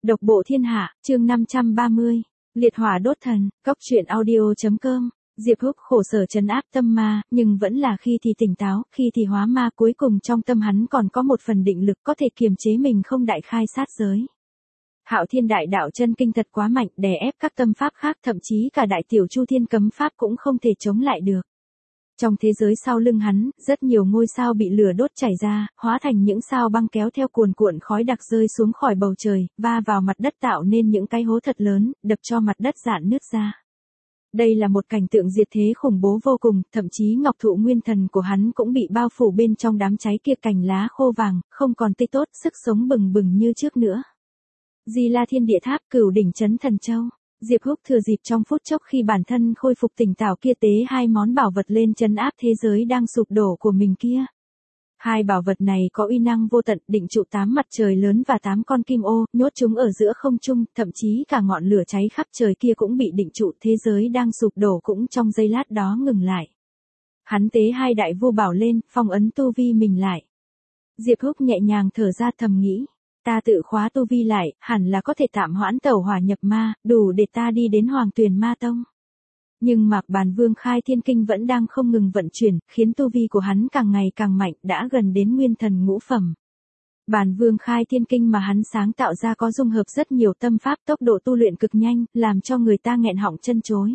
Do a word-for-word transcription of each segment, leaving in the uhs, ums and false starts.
Độc bộ thiên hạ, chương năm trăm ba mươi. Liệt hỏa đốt thần, góc truyện audio.com. Diệp Húc khổ sở trấn áp tâm ma, nhưng vẫn là khi thì tỉnh táo, khi thì hóa ma, cuối cùng trong tâm hắn còn có một phần định lực có thể kiềm chế mình không đại khai sát giới. Hạo Thiên Đại Đạo chân kinh thật quá mạnh, đè ép các tâm pháp khác, thậm chí cả Đại Tiểu Chu Thiên cấm pháp cũng không thể chống lại được. Trong thế giới sau lưng hắn, rất nhiều ngôi sao bị lửa đốt chảy ra, hóa thành những sao băng kéo theo cuồn cuộn khói đặc rơi xuống khỏi bầu trời, va vào mặt đất tạo nên những cái hố thật lớn, đập cho mặt đất rạn nứt ra. Đây là một cảnh tượng diệt thế khủng bố vô cùng, thậm chí ngọc thụ nguyên thần của hắn cũng bị bao phủ bên trong đám cháy kia, cành lá khô vàng, không còn tươi tốt, sức sống bừng bừng như trước nữa. Di La Thiên Địa Tháp, Cửu đỉnh trấn Thần Châu. Diệp Húc thừa dịp trong phút chốc khi bản thân khôi phục tỉnh táo kia tế hai món bảo vật lên trấn áp thế giới đang sụp đổ của mình kia. Hai bảo vật này có uy năng vô tận, định trụ tám mặt trời lớn và tám con kim ô, nhốt chúng ở giữa không trung, thậm chí cả ngọn lửa cháy khắp trời kia cũng bị định trụ, thế giới đang sụp đổ cũng trong giây lát đó ngừng lại. Hắn tế hai đại vô bảo lên, phong ấn tu vi mình lại. Diệp Húc nhẹ nhàng thở ra thầm nghĩ. Ta tự khóa tu vi lại, hẳn là có thể tạm hoãn tẩu hỏa nhập ma, đủ để ta đi đến Hoàng Tuyền Ma Tông. Nhưng Mạc Bàn Vương khai thiên kinh vẫn đang không ngừng vận chuyển, khiến tu vi của hắn càng ngày càng mạnh, đã gần đến nguyên thần ngũ phẩm. Bàn Vương khai thiên kinh mà hắn sáng tạo ra có dung hợp rất nhiều tâm pháp, tốc độ tu luyện cực nhanh, làm cho người ta nghẹn họng chân chối.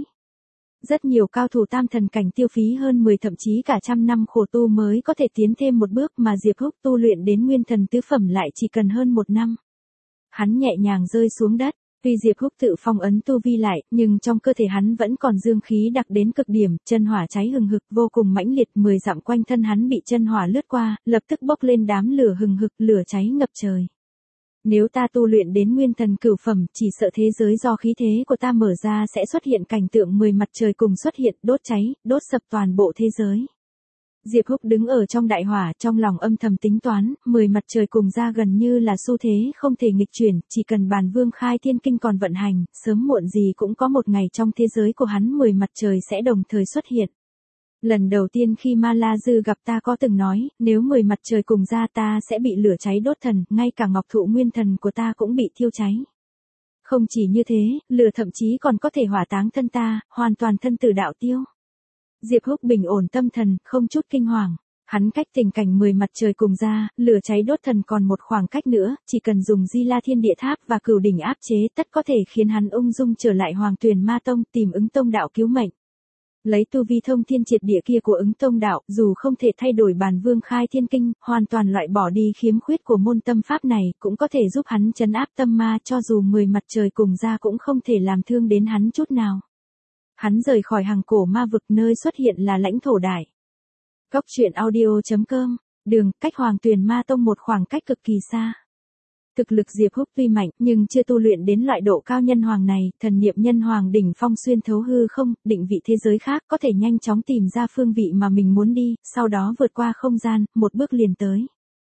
Rất nhiều cao thủ tam thần cảnh tiêu phí hơn mười thậm chí cả trăm năm khổ tu mới có thể tiến thêm một bước, mà Diệp Húc tu luyện đến nguyên thần tứ phẩm lại chỉ cần hơn một năm. Hắn nhẹ nhàng rơi xuống đất, tuy Diệp Húc tự phong ấn tu vi lại, nhưng trong cơ thể hắn vẫn còn dương khí đặc đến cực điểm, chân hỏa cháy hừng hực vô cùng mãnh liệt, mười dặm quanh thân hắn bị chân hỏa lướt qua, lập tức bốc lên đám lửa hừng hực, lửa cháy ngập trời. Nếu ta tu luyện đến nguyên thần cửu phẩm, chỉ sợ thế giới do khí thế của ta mở ra sẽ xuất hiện cảnh tượng mười mặt trời cùng xuất hiện, đốt cháy, đốt sập toàn bộ thế giới. Diệp Húc đứng ở trong đại hỏa, trong lòng âm thầm tính toán, mười mặt trời cùng ra gần như là xu thế không thể nghịch chuyển, chỉ cần Bàn Vương khai thiên kinh còn vận hành, sớm muộn gì cũng có một ngày trong thế giới của hắn mười mặt trời sẽ đồng thời xuất hiện. Lần đầu tiên khi Ma La Dư gặp ta có từng nói, nếu mười mặt trời cùng ra ta sẽ bị lửa cháy đốt thần, ngay cả ngọc thụ nguyên thần của ta cũng bị thiêu cháy. Không chỉ như thế, lửa thậm chí còn có thể hỏa táng thân ta, hoàn toàn thân tử đạo tiêu. Diệp Húc bình ổn tâm thần, không chút kinh hoàng. Hắn cách tình cảnh mười mặt trời cùng ra, lửa cháy đốt thần còn một khoảng cách nữa, chỉ cần dùng Di La Thiên Địa Tháp và Cửu đỉnh áp chế tất có thể khiến hắn ung dung trở lại Hoàng Tuyền Ma Tông, tìm Ứng Tông đạo cứu mệnh. Lấy tu vi thông thiên triệt địa kia của Ứng Tông đạo, dù không thể thay đổi Bàn Vương khai thiên kinh, hoàn toàn loại bỏ đi khiếm khuyết của môn tâm pháp này, cũng có thể giúp hắn trấn áp tâm ma, cho dù mười mặt trời cùng ra cũng không thể làm thương đến hắn chút nào. Hắn rời khỏi hàng cổ ma vực, nơi xuất hiện là lãnh thổ đại. Góc truyện audio.com, đường, cách Hoàng Tuyền Ma Tông một khoảng cách cực kỳ xa. Thực lực Diệp Húc tuy mạnh, nhưng chưa tu luyện đến loại độ cao nhân hoàng này, thần niệm nhân hoàng đỉnh phong xuyên thấu hư không, định vị thế giới khác, có thể nhanh chóng tìm ra phương vị mà mình muốn đi, sau đó vượt qua không gian, một bước liền tới.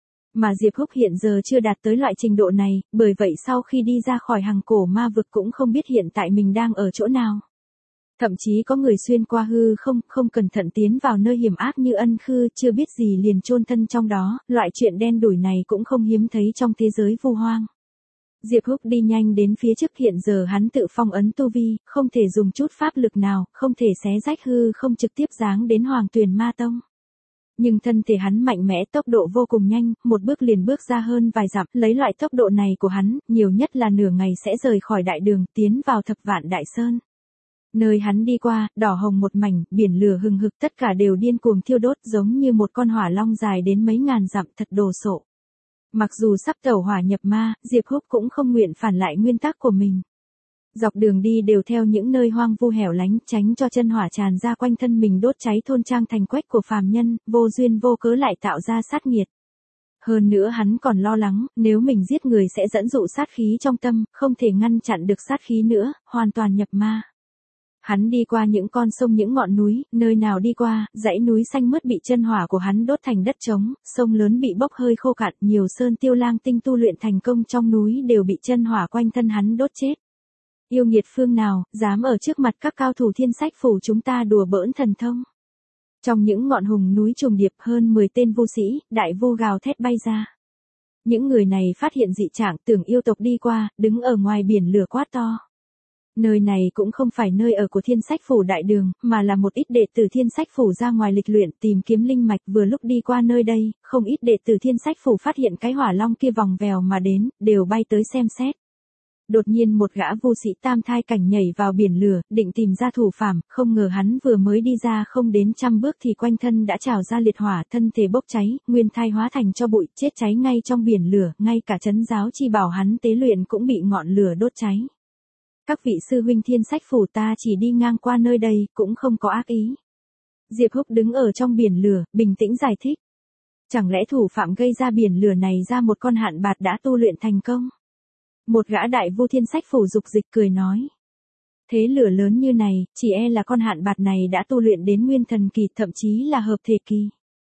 Mà Diệp Húc hiện giờ chưa đạt tới loại trình độ này, bởi vậy sau khi đi ra khỏi hàng cổ ma vực cũng không biết hiện tại mình đang ở chỗ nào. Thậm chí có người xuyên qua hư không, không cẩn thận tiến vào nơi hiểm ác như Ân Khư, chưa biết gì liền chôn thân trong đó, loại chuyện đen đủi này cũng không hiếm thấy trong thế giới vu hoang. Diệp Húc đi nhanh đến phía trước, hiện giờ hắn tự phong ấn tu vi, không thể dùng chút pháp lực nào, không thể xé rách hư không trực tiếp giáng đến Hoàng Tuyền Ma Tông. Nhưng thân thể hắn mạnh mẽ, tốc độ vô cùng nhanh, một bước liền bước ra hơn vài dặm, lấy loại tốc độ này của hắn, nhiều nhất là nửa ngày sẽ rời khỏi đại đường, tiến vào Thập Vạn Đại Sơn. Nơi hắn đi qua, đỏ hồng một mảnh, biển lửa hừng hực, tất cả đều điên cuồng thiêu đốt, giống như một con hỏa long dài đến mấy ngàn dặm, thật đồ sộ. Mặc dù sắp tẩu hỏa nhập ma, Diệp Húc cũng không nguyện phản lại nguyên tắc của mình. Dọc đường đi đều theo những nơi hoang vu hẻo lánh, tránh cho chân hỏa tràn ra quanh thân mình đốt cháy thôn trang thành quách của phàm nhân, vô duyên vô cớ lại tạo ra sát nghiệt. Hơn nữa hắn còn lo lắng, nếu mình giết người sẽ dẫn dụ sát khí trong tâm, không thể ngăn chặn được sát khí nữa, hoàn toàn nhập ma. Hắn đi qua những con sông, những ngọn núi, nơi nào đi qua, dãy núi xanh mướt bị chân hỏa của hắn đốt thành đất trống, sông lớn bị bốc hơi khô cạn, nhiều sơn tiêu lang tinh tu luyện thành công trong núi đều bị chân hỏa quanh thân hắn đốt chết. Yêu nghiệt phương nào, dám ở trước mặt các cao thủ thiên sách phủ chúng ta đùa bỡn thần thông. Trong những ngọn hùng núi trùng điệp, hơn mười tên vu sĩ, đại vu gào thét bay ra. Những người này phát hiện dị trạng, tưởng yêu tộc đi qua, đứng ở ngoài biển lửa quát to. Nơi này cũng không phải nơi ở của Thiên Sách Phủ Đại Đường, mà là một ít đệ tử Thiên Sách Phủ ra ngoài lịch luyện tìm kiếm linh mạch. Vừa lúc đi qua nơi đây, không ít đệ tử Thiên Sách Phủ phát hiện cái hỏa long kia vòng vèo mà đến, đều bay tới xem xét. Đột nhiên một gã vô sĩ tam thai cảnh nhảy vào biển lửa, định tìm ra thủ phạm, không ngờ hắn vừa mới đi ra không đến trăm bước thì quanh thân đã trào ra liệt hỏa, thân thể bốc cháy, nguyên thai hóa thành cho bụi, chết cháy ngay trong biển lửa, ngay cả trấn giáo chi bảo hắn tế luyện cũng bị ngọn lửa đốt cháy. Các vị sư huynh Thiên Sách Phủ, ta chỉ đi ngang qua nơi đây, cũng không có ác ý. Diệp Húc đứng ở trong biển lửa, bình tĩnh giải thích. Chẳng lẽ thủ phạm gây ra biển lửa này ra một con hạn bạt đã tu luyện thành công? Một gã đại vu Thiên Sách Phủ dục dịch cười nói. Thế lửa lớn như này, chỉ e là con hạn bạt này đã tu luyện đến nguyên thần kỳ, thậm chí là hợp thể kỳ.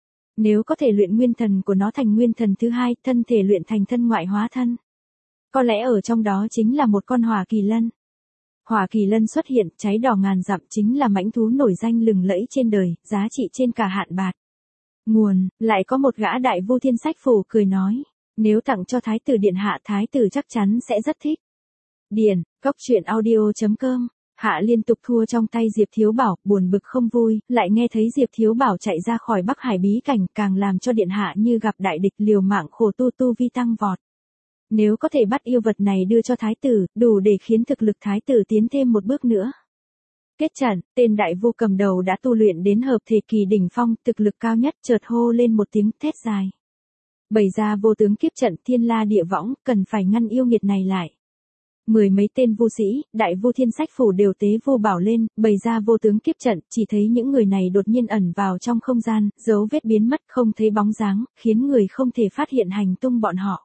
Nếu có thể luyện nguyên thần của nó thành nguyên thần thứ hai, thân thể luyện thành thân ngoại hóa thân. Có lẽ ở trong đó chính là một con hỏa kỳ lân. Hỏa kỳ lân xuất hiện, cháy đỏ ngàn dặm, chính là mãnh thú nổi danh lừng lẫy trên đời, giá trị trên cả hạn bạt. Nguồn, lại có một gã đại vu Thiên Sách Phủ cười nói. Nếu tặng cho Thái tử điện hạ, Thái tử chắc chắn sẽ rất thích. Điền, cốc truyện audio chấm com. Hạ liên tục thua trong tay Diệp Thiếu Bảo, buồn bực không vui, lại nghe thấy Diệp Thiếu Bảo chạy ra khỏi Bắc Hải bí cảnh, càng làm cho điện hạ như gặp đại địch, liều mạng khổ tu tu vi tăng vọt. Nếu có thể bắt yêu vật này đưa cho Thái tử, đủ để khiến thực lực Thái tử tiến thêm một bước nữa. Kết trận, tên đại vu cầm đầu đã tu luyện đến hợp thể kỳ đỉnh phong, thực lực cao nhất, chợt hô lên một tiếng thét dài. Bày ra vô tướng kiếp trận thiên la địa võng, cần phải ngăn yêu nghiệt này lại. Mười mấy tên vu sĩ, đại vu Thiên Sách Phủ đều tế vô bảo lên, bày ra vô tướng kiếp trận, chỉ thấy những người này đột nhiên ẩn vào trong không gian, dấu vết biến mất không thấy bóng dáng, khiến người không thể phát hiện hành tung bọn họ.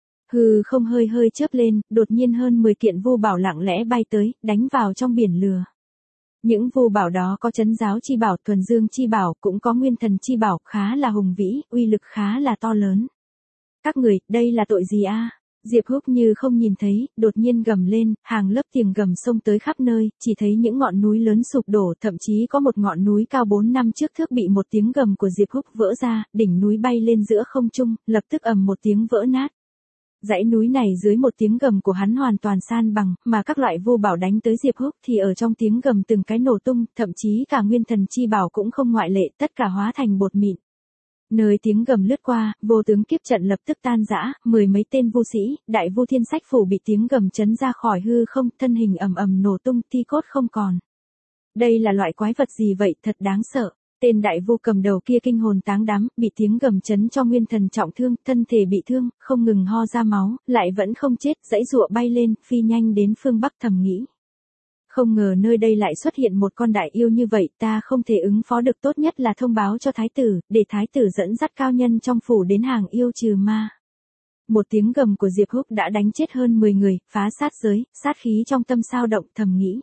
Hừ không hơi hơi chớp lên, đột nhiên hơn mười kiện vu bảo lặng lẽ bay tới, đánh vào trong biển lửa. Những vu bảo đó có trấn giáo chi bảo, thuần dương chi bảo, cũng có nguyên thần chi bảo, khá là hùng vĩ, uy lực khá là to lớn. Các người, đây là tội gì a? Diệp Húc như không nhìn thấy, đột nhiên gầm lên, hàng lớp tiếng gầm xông tới khắp nơi, chỉ thấy những ngọn núi lớn sụp đổ, thậm chí có một ngọn núi cao bốn năm trước thước bị một tiếng gầm của Diệp Húc vỡ ra, đỉnh núi bay lên giữa không trung, lập tức ầm một tiếng vỡ nát. Dãy núi này dưới một tiếng gầm của hắn hoàn toàn san bằng, mà các loại vô bảo đánh tới Diệp Húc thì ở trong tiếng gầm từng cái nổ tung, thậm chí cả nguyên thần chi bảo cũng không ngoại lệ, tất cả hóa thành bột mịn. Nơi tiếng gầm lướt qua, vô tướng kiếp trận lập tức tan rã, mười mấy tên vu sĩ, đại vu Thiên Sách Phủ bị tiếng gầm chấn ra khỏi hư không, thân hình ầm ầm nổ tung, thi cốt không còn. Đây là loại quái vật gì vậy, thật đáng sợ. Tên đại vu cầm đầu kia kinh hồn táng đám, bị tiếng gầm chấn cho nguyên thần trọng thương, thân thể bị thương, không ngừng ho ra máu, lại vẫn không chết, giãy giụa bay lên, phi nhanh đến phương Bắc thầm nghĩ. Không ngờ nơi đây lại xuất hiện một con đại yêu như vậy, ta không thể ứng phó được, tốt nhất là thông báo cho Thái tử, để Thái tử dẫn dắt cao nhân trong phủ đến hàng yêu trừ ma. Một tiếng gầm của Diệp Húc đã đánh chết hơn mười người, phá sát giới, sát khí trong tâm sao động, thầm nghĩ.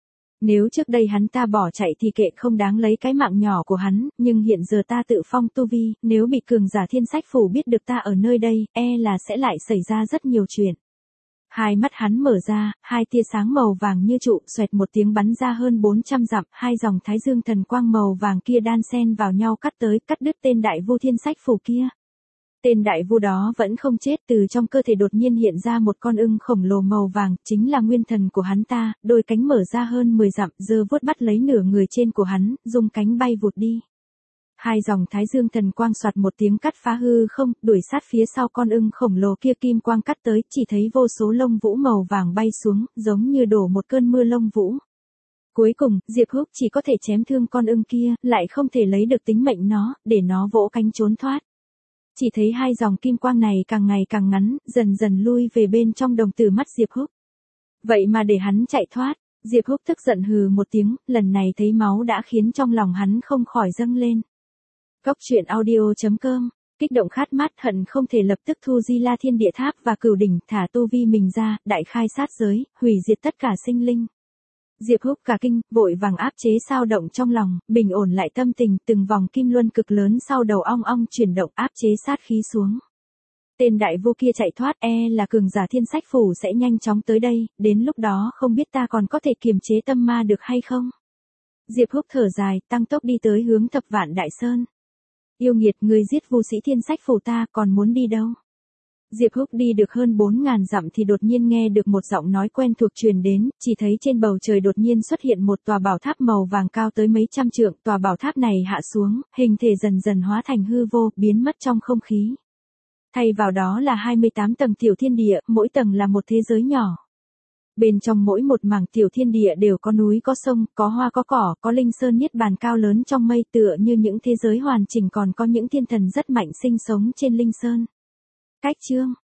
Nếu trước đây hắn ta bỏ chạy thì kệ, không đáng lấy cái mạng nhỏ của hắn, nhưng hiện giờ ta tự phong tu vi, nếu bị cường giả Thiên Sách Phủ biết được ta ở nơi đây, e là sẽ lại xảy ra rất nhiều chuyện. Hai mắt hắn mở ra, hai tia sáng màu vàng như trụ, xoẹt một tiếng bắn ra hơn bốn trăm dặm, hai dòng thái dương thần quang màu vàng kia đan xen vào nhau cắt tới, cắt đứt tên đại vu Thiên Sách Phủ kia. Tên đại vu đó vẫn không chết, từ trong cơ thể đột nhiên hiện ra một con ưng khổng lồ màu vàng, chính là nguyên thần của hắn ta, đôi cánh mở ra hơn mười dặm, giơ vuốt bắt lấy nửa người trên của hắn, dùng cánh bay vụt đi. Hai dòng thái dương thần quang soạt một tiếng cắt phá hư không, đuổi sát phía sau con ưng khổng lồ kia, kim quang cắt tới, chỉ thấy vô số lông vũ màu vàng bay xuống, giống như đổ một cơn mưa lông vũ. Cuối cùng, Diệp Húc chỉ có thể chém thương con ưng kia, lại không thể lấy được tính mệnh nó, để nó vỗ cánh trốn thoát. Chỉ thấy hai dòng kim quang này càng ngày càng ngắn, dần dần lui về bên trong đồng tử mắt Diệp Húc. Vậy mà để hắn chạy thoát, Diệp Húc tức giận hừ một tiếng, lần này thấy máu đã khiến trong lòng hắn không khỏi dâng lên. Cốc truyện audio chấm com, kích động khát mát hận không thể lập tức thu Di La Thiên Địa Tháp và Cửu Đỉnh, thả tu vi mình ra, đại khai sát giới, hủy diệt tất cả sinh linh. Diệp Húc cả kinh, vội vàng áp chế sao động trong lòng, bình ổn lại tâm tình, từng vòng kim luân cực lớn sau đầu ong ong chuyển động, áp chế sát khí xuống. Tên đại vu kia chạy thoát, e là cường giả Thiên Sách Phủ sẽ nhanh chóng tới đây, đến lúc đó không biết ta còn có thể kiềm chế tâm ma được hay không. Diệp Húc thở dài, tăng tốc đi tới hướng Thập Vạn Đại Sơn. Yêu nghiệt, người giết vu sĩ Thiên Sách Phủ ta, còn muốn đi đâu? Diệp Húc đi được hơn bốn ngàn dặm thì đột nhiên nghe được một giọng nói quen thuộc truyền đến, chỉ thấy trên bầu trời đột nhiên xuất hiện một tòa bảo tháp màu vàng cao tới mấy trăm trượng, tòa bảo tháp này hạ xuống, hình thể dần dần hóa thành hư vô, biến mất trong không khí. Thay vào đó là hai mươi tám tầng tiểu thiên địa, mỗi tầng là một thế giới nhỏ. Bên trong mỗi một mảng tiểu thiên địa đều có núi có sông, có hoa có cỏ, có linh sơn niết bàn cao lớn trong mây tựa như những thế giới hoàn chỉnh, còn có những thiên thần rất mạnh sinh sống trên linh sơn. Cách chương